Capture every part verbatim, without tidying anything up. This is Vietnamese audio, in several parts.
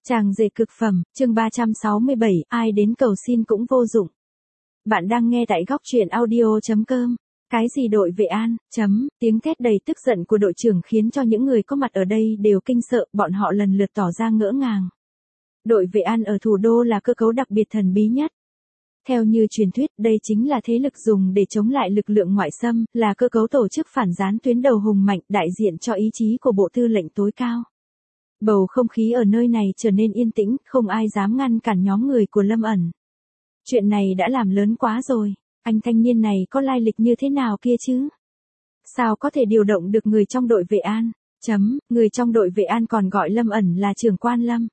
Chàng rể cực phẩm, chương ba trăm sáu mươi bảy, ai đến cầu xin cũng vô dụng. Bạn đang nghe tại góc truyện audio chấm com. Cái gì đội Vệ An, chấm, tiếng thét đầy tức giận của đội trưởng khiến cho những người có mặt ở đây đều kinh sợ, bọn họ lần lượt tỏ ra ngỡ ngàng. Đội Vệ An ở thủ đô là cơ cấu đặc biệt thần bí nhất. Theo như truyền thuyết, đây chính là thế lực dùng để chống lại lực lượng ngoại xâm, là cơ cấu tổ chức phản gián tuyến đầu hùng mạnh, đại diện cho ý chí của Bộ Tư lệnh tối cao. Bầu không khí ở nơi này trở nên yên tĩnh, không ai dám ngăn cản nhóm người của Lâm ẩn. Chuyện này đã làm lớn quá rồi, anh thanh niên này có lai lịch như thế nào kia chứ? Sao có thể điều động được người trong đội Vệ An? Chấm, người trong đội Vệ An còn gọi Lâm ẩn là trưởng quan Lâm.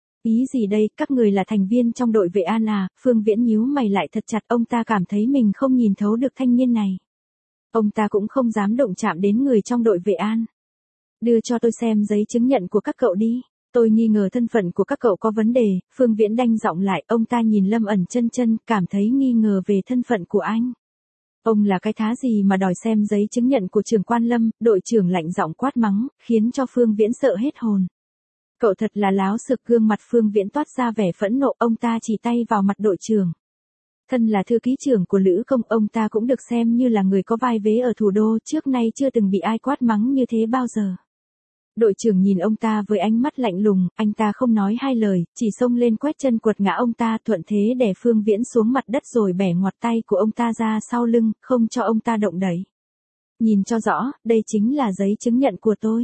Ý gì đây, các người là thành viên trong đội Vệ An à? Phương Viễn nhíu mày lại thật chặt, ông ta cảm thấy mình không nhìn thấu được thanh niên này. Ông ta cũng không dám động chạm đến người trong đội Vệ An. Đưa cho tôi xem giấy chứng nhận của các cậu đi. Tôi nghi ngờ thân phận của các cậu có vấn đề. Phương Viễn đanh giọng lại, ông ta nhìn Lâm ẩn chân chân, cảm thấy nghi ngờ về thân phận của anh. Ông là cái thá gì mà đòi xem giấy chứng nhận của trưởng quan Lâm? Đội trưởng lạnh giọng quát mắng, khiến cho Phương Viễn sợ hết hồn. Cậu thật là láo xược, gương mặt Phương Viễn toát ra vẻ phẫn nộ, ông ta chỉ tay vào mặt đội trưởng. Thân là thư ký trưởng của Lữ Công, ông ta cũng được xem như là người có vai vế ở thủ đô, trước nay chưa từng bị ai quát mắng như thế bao giờ. Đội trưởng nhìn ông ta với ánh mắt lạnh lùng, anh ta không nói hai lời, chỉ xông lên quét chân quật ngã ông ta, thuận thế đè Phương Viễn xuống mặt đất rồi bẻ ngoặt tay của ông ta ra sau lưng, không cho ông ta động đậy. Nhìn cho rõ, đây chính là giấy chứng nhận của tôi.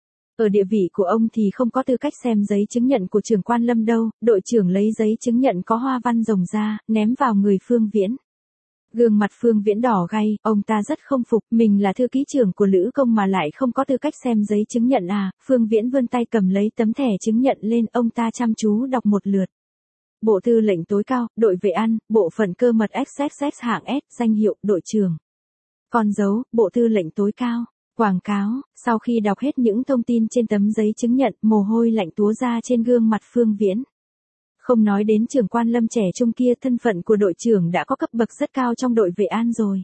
Ở địa vị của ông thì không có tư cách xem giấy chứng nhận của trưởng quan Lâm đâu. Đội trưởng lấy giấy chứng nhận có hoa văn rồng ra, ném vào người Phương Viễn. Gương mặt Phương Viễn đỏ gay, ông ta rất không phục, mình là thư ký trưởng của Lữ Công mà lại không có tư cách xem giấy chứng nhận à? Phương Viễn vươn tay cầm lấy tấm thẻ chứng nhận lên, ông ta chăm chú đọc một lượt. Bộ Tư lệnh tối cao, đội Vệ An, bộ phận cơ mật ích ích ích hạng S, danh hiệu, đội trưởng. Con dấu, Bộ Tư lệnh tối cao. Quảng cáo, sau khi đọc hết những thông tin trên tấm giấy chứng nhận, mồ hôi lạnh túa ra trên gương mặt Phương Viễn. Không nói đến trưởng quan Lâm trẻ trung kia, thân phận của đội trưởng đã có cấp bậc rất cao trong đội Vệ An rồi.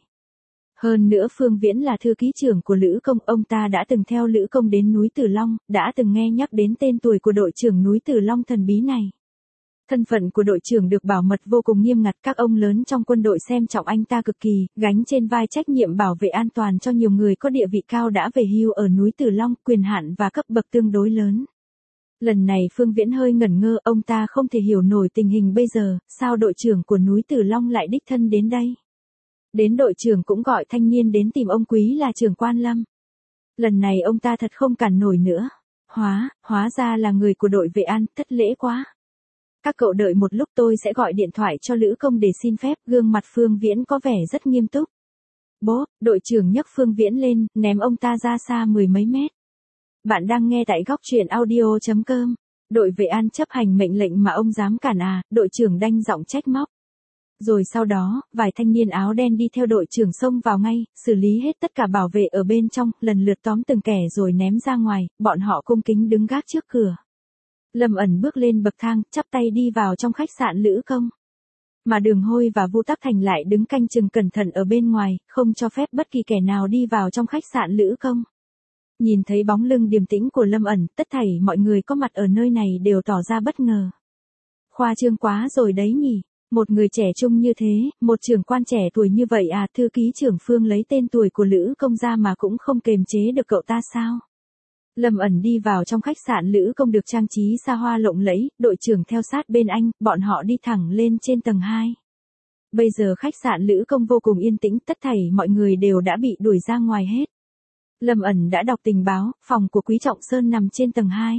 Hơn nữa Phương Viễn là thư ký trưởng của Lữ Công, ông ta đã từng theo Lữ Công đến núi Tử Long, đã từng nghe nhắc đến tên tuổi của đội trưởng núi Tử Long thần bí này. Thân phận của đội trưởng được bảo mật vô cùng nghiêm ngặt, các ông lớn trong quân đội xem trọng anh ta cực kỳ, gánh trên vai trách nhiệm bảo vệ an toàn cho nhiều người có địa vị cao đã về hưu ở núi Tử Long, quyền hạn và cấp bậc tương đối lớn. Lần này Phương Viễn hơi ngẩn ngơ, ông ta không thể hiểu nổi tình hình bây giờ, sao đội trưởng của núi Tử Long lại đích thân đến đây. Đến đội trưởng cũng gọi thanh niên đến tìm ông quý là trưởng quan Lâm. Lần này ông ta thật không cản nổi nữa. Hóa, hóa ra là người của đội Vệ An, thất lễ quá. Các cậu đợi một lúc, tôi sẽ gọi điện thoại cho Lữ Công để xin phép. Gương mặt Phương Viễn có vẻ rất nghiêm túc. Bố, đội trưởng nhấc Phương Viễn lên, ném ông ta ra xa mười mấy mét. Bạn đang nghe tại góc truyện audio chấm com. Đội Vệ An chấp hành mệnh lệnh mà ông dám cản à? Đội trưởng đanh giọng trách móc. Rồi sau đó, vài thanh niên áo đen đi theo đội trưởng xông vào ngay, xử lý hết tất cả bảo vệ ở bên trong, lần lượt tóm từng kẻ rồi ném ra ngoài, bọn họ cung kính đứng gác trước cửa. Lâm ẩn bước lên bậc thang, chắp tay đi vào trong khách sạn Lữ Công. Mà Đường Hôi và Vu Tắc Thành lại đứng canh chừng cẩn thận ở bên ngoài, không cho phép bất kỳ kẻ nào đi vào trong khách sạn Lữ Công. Nhìn thấy bóng lưng điềm tĩnh của Lâm ẩn, tất thảy mọi người có mặt ở nơi này đều tỏ ra bất ngờ. Khoa trương quá rồi đấy nhỉ, một người trẻ trung như thế, một trưởng quan trẻ tuổi như vậy à? Thư ký trưởng Phương lấy tên tuổi của Lữ Công ra mà cũng không kềm chế được cậu ta sao? Lâm ẩn đi vào trong khách sạn Lữ Công được trang trí xa hoa lộng lẫy, đội trưởng theo sát bên anh, bọn họ đi thẳng lên trên tầng hai. Bây giờ khách sạn Lữ Công vô cùng yên tĩnh, tất thảy mọi người đều đã bị đuổi ra ngoài hết. Lâm ẩn đã đọc tình báo, phòng của Quý Trọng Sơn nằm trên tầng hai.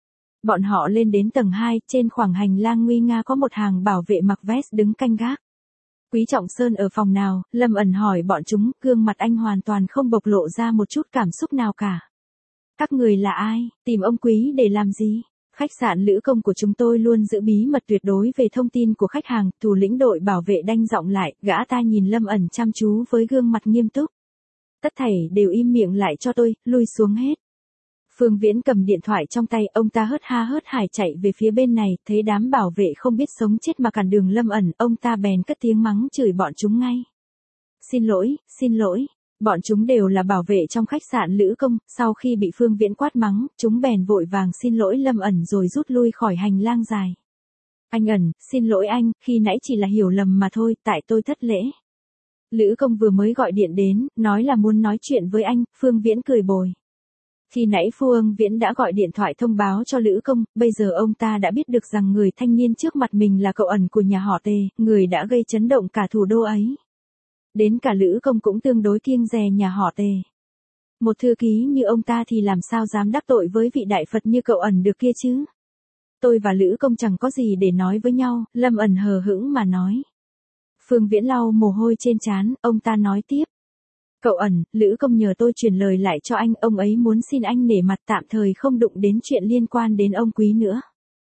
Bọn họ lên đến tầng hai, trên khoảng hành lang nguy nga có một hàng bảo vệ mặc vest đứng canh gác. Quý Trọng Sơn ở phòng nào? Lâm ẩn hỏi bọn chúng, gương mặt anh hoàn toàn không bộc lộ ra một chút cảm xúc nào cả. Các người là ai? Tìm ông Quý để làm gì? Khách sạn Lữ Công của chúng tôi luôn giữ bí mật tuyệt đối về thông tin của khách hàng. Thủ lĩnh đội bảo vệ đanh giọng lại, gã ta nhìn Lâm ẩn chăm chú với gương mặt nghiêm túc. Tất thảy đều im miệng lại cho tôi, lui xuống hết. Phương Viễn cầm điện thoại trong tay, ông ta hớt ha hớt hải chạy về phía bên này, thấy đám bảo vệ không biết sống chết mà cản đường Lâm ẩn, ông ta bèn cất tiếng mắng chửi bọn chúng ngay. Xin lỗi, xin lỗi. Bọn chúng đều là bảo vệ trong khách sạn Lữ Công, sau khi bị Phương Viễn quát mắng, chúng bèn vội vàng xin lỗi Lâm ẩn rồi rút lui khỏi hành lang dài. Anh ẩn, xin lỗi anh, khi nãy chỉ là hiểu lầm mà thôi, tại tôi thất lễ. Lữ Công vừa mới gọi điện đến, nói là muốn nói chuyện với anh, Phương Viễn cười bồi. Khi nãy Phương Viễn đã gọi điện thoại thông báo cho Lữ Công, bây giờ ông ta đã biết được rằng người thanh niên trước mặt mình là cậu ẩn của nhà họ Tề, người đã gây chấn động cả thủ đô ấy. Đến cả Lữ Công cũng tương đối kiêng dè nhà họ Tề. Một thư ký như ông ta thì làm sao dám đắc tội với vị đại Phật như cậu ẩn được kia chứ? Tôi và Lữ Công chẳng có gì để nói với nhau, Lâm ẩn hờ hững mà nói. Phương Viễn lau mồ hôi trên trán, ông ta nói tiếp. Cậu ẩn, Lữ Công nhờ tôi truyền lời lại cho anh, ông ấy muốn xin anh nể mặt tạm thời không đụng đến chuyện liên quan đến ông Quý nữa.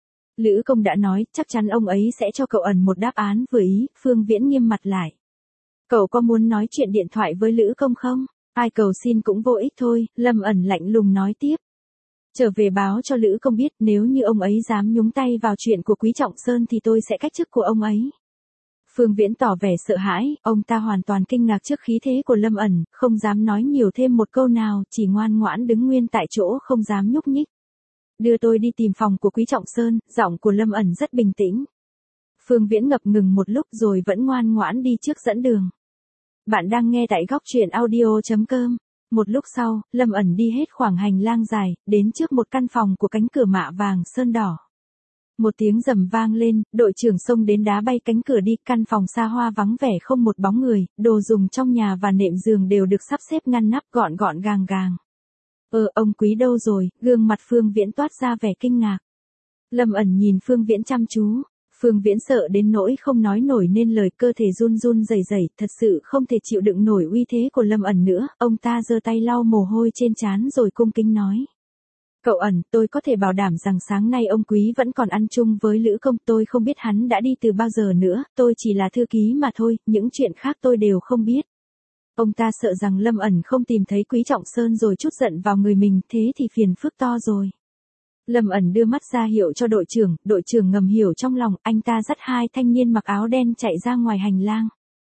Lữ Công đã nói, chắc chắn ông ấy sẽ cho cậu ẩn một đáp án vừa ý, Phương Viễn nghiêm mặt lại. Cậu có muốn nói chuyện điện thoại với Lữ Công không? Ai cầu xin cũng vô ích thôi, Lâm ẩn lạnh lùng nói tiếp. Trở về báo cho Lữ Công biết, nếu như ông ấy dám nhúng tay vào chuyện của Quý Trọng Sơn thì tôi sẽ cách chức của ông ấy. Phương Viễn tỏ vẻ sợ hãi, ông ta hoàn toàn kinh ngạc trước khí thế của Lâm ẩn, không dám nói nhiều thêm một câu nào, chỉ ngoan ngoãn đứng nguyên tại chỗ không dám nhúc nhích. Đưa tôi đi tìm phòng của Quý Trọng Sơn, giọng của Lâm ẩn rất bình tĩnh. Phương Viễn ngập ngừng một lúc rồi vẫn ngoan ngoãn đi trước dẫn đường. Bạn đang nghe tại góc truyện audio chấm com. Một lúc sau, Lâm ẩn đi hết khoảng hành lang dài, đến trước một căn phòng của cánh cửa mạ vàng sơn đỏ. Một tiếng rầm vang lên, đội trưởng xông đến đá bay cánh cửa đi, căn phòng xa hoa vắng vẻ không một bóng người, đồ dùng trong nhà và nệm giường đều được sắp xếp ngăn nắp gọn gọn gàng gàng. Ờ, ông Quý đâu rồi? Gương mặt Phương Viễn toát ra vẻ kinh ngạc. Lâm ẩn nhìn Phương Viễn chăm chú. Phương Viễn sợ đến nỗi không nói nổi nên lời, cơ thể run run rẩy rẩy, thật sự không thể chịu đựng nổi uy thế của Lâm ẩn nữa, ông ta giơ tay lau mồ hôi trên trán rồi cung kính nói. Cậu ẩn, tôi có thể bảo đảm rằng sáng nay ông Quý vẫn còn ăn chung với Lữ Công, tôi không biết hắn đã đi từ bao giờ nữa, tôi chỉ là thư ký mà thôi, những chuyện khác tôi đều không biết. Ông ta sợ rằng Lâm ẩn không tìm thấy Quý Trọng Sơn rồi trút giận vào người mình, thế thì phiền phức to rồi. Lâm ẩn đưa mắt ra hiệu cho đội trưởng, đội trưởng ngầm hiểu trong lòng, anh ta dắt hai thanh niên mặc áo đen chạy ra ngoài hành lang.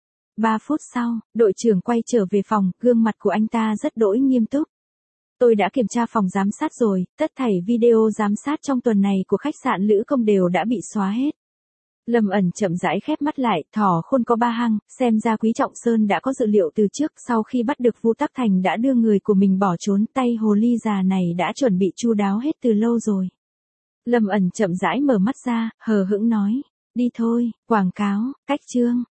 Ba phút sau, đội trưởng quay trở về phòng, gương mặt của anh ta rất đỗi nghiêm túc. Tôi đã kiểm tra phòng giám sát rồi, tất thảy video giám sát trong tuần này của khách sạn Lữ Công đều đã bị xóa hết. Lâm ẩn chậm rãi khép mắt lại, thỏ khôn có ba hăng, xem ra Quý Trọng Sơn đã có dự liệu từ trước, sau khi bắt được Vu Tắc Thành đã đưa người của mình bỏ trốn, tay hồ ly già này đã chuẩn bị chu đáo hết từ lâu rồi. Lâm ẩn chậm rãi mở mắt ra, hờ hững nói, đi thôi, quảng cáo, cách chương.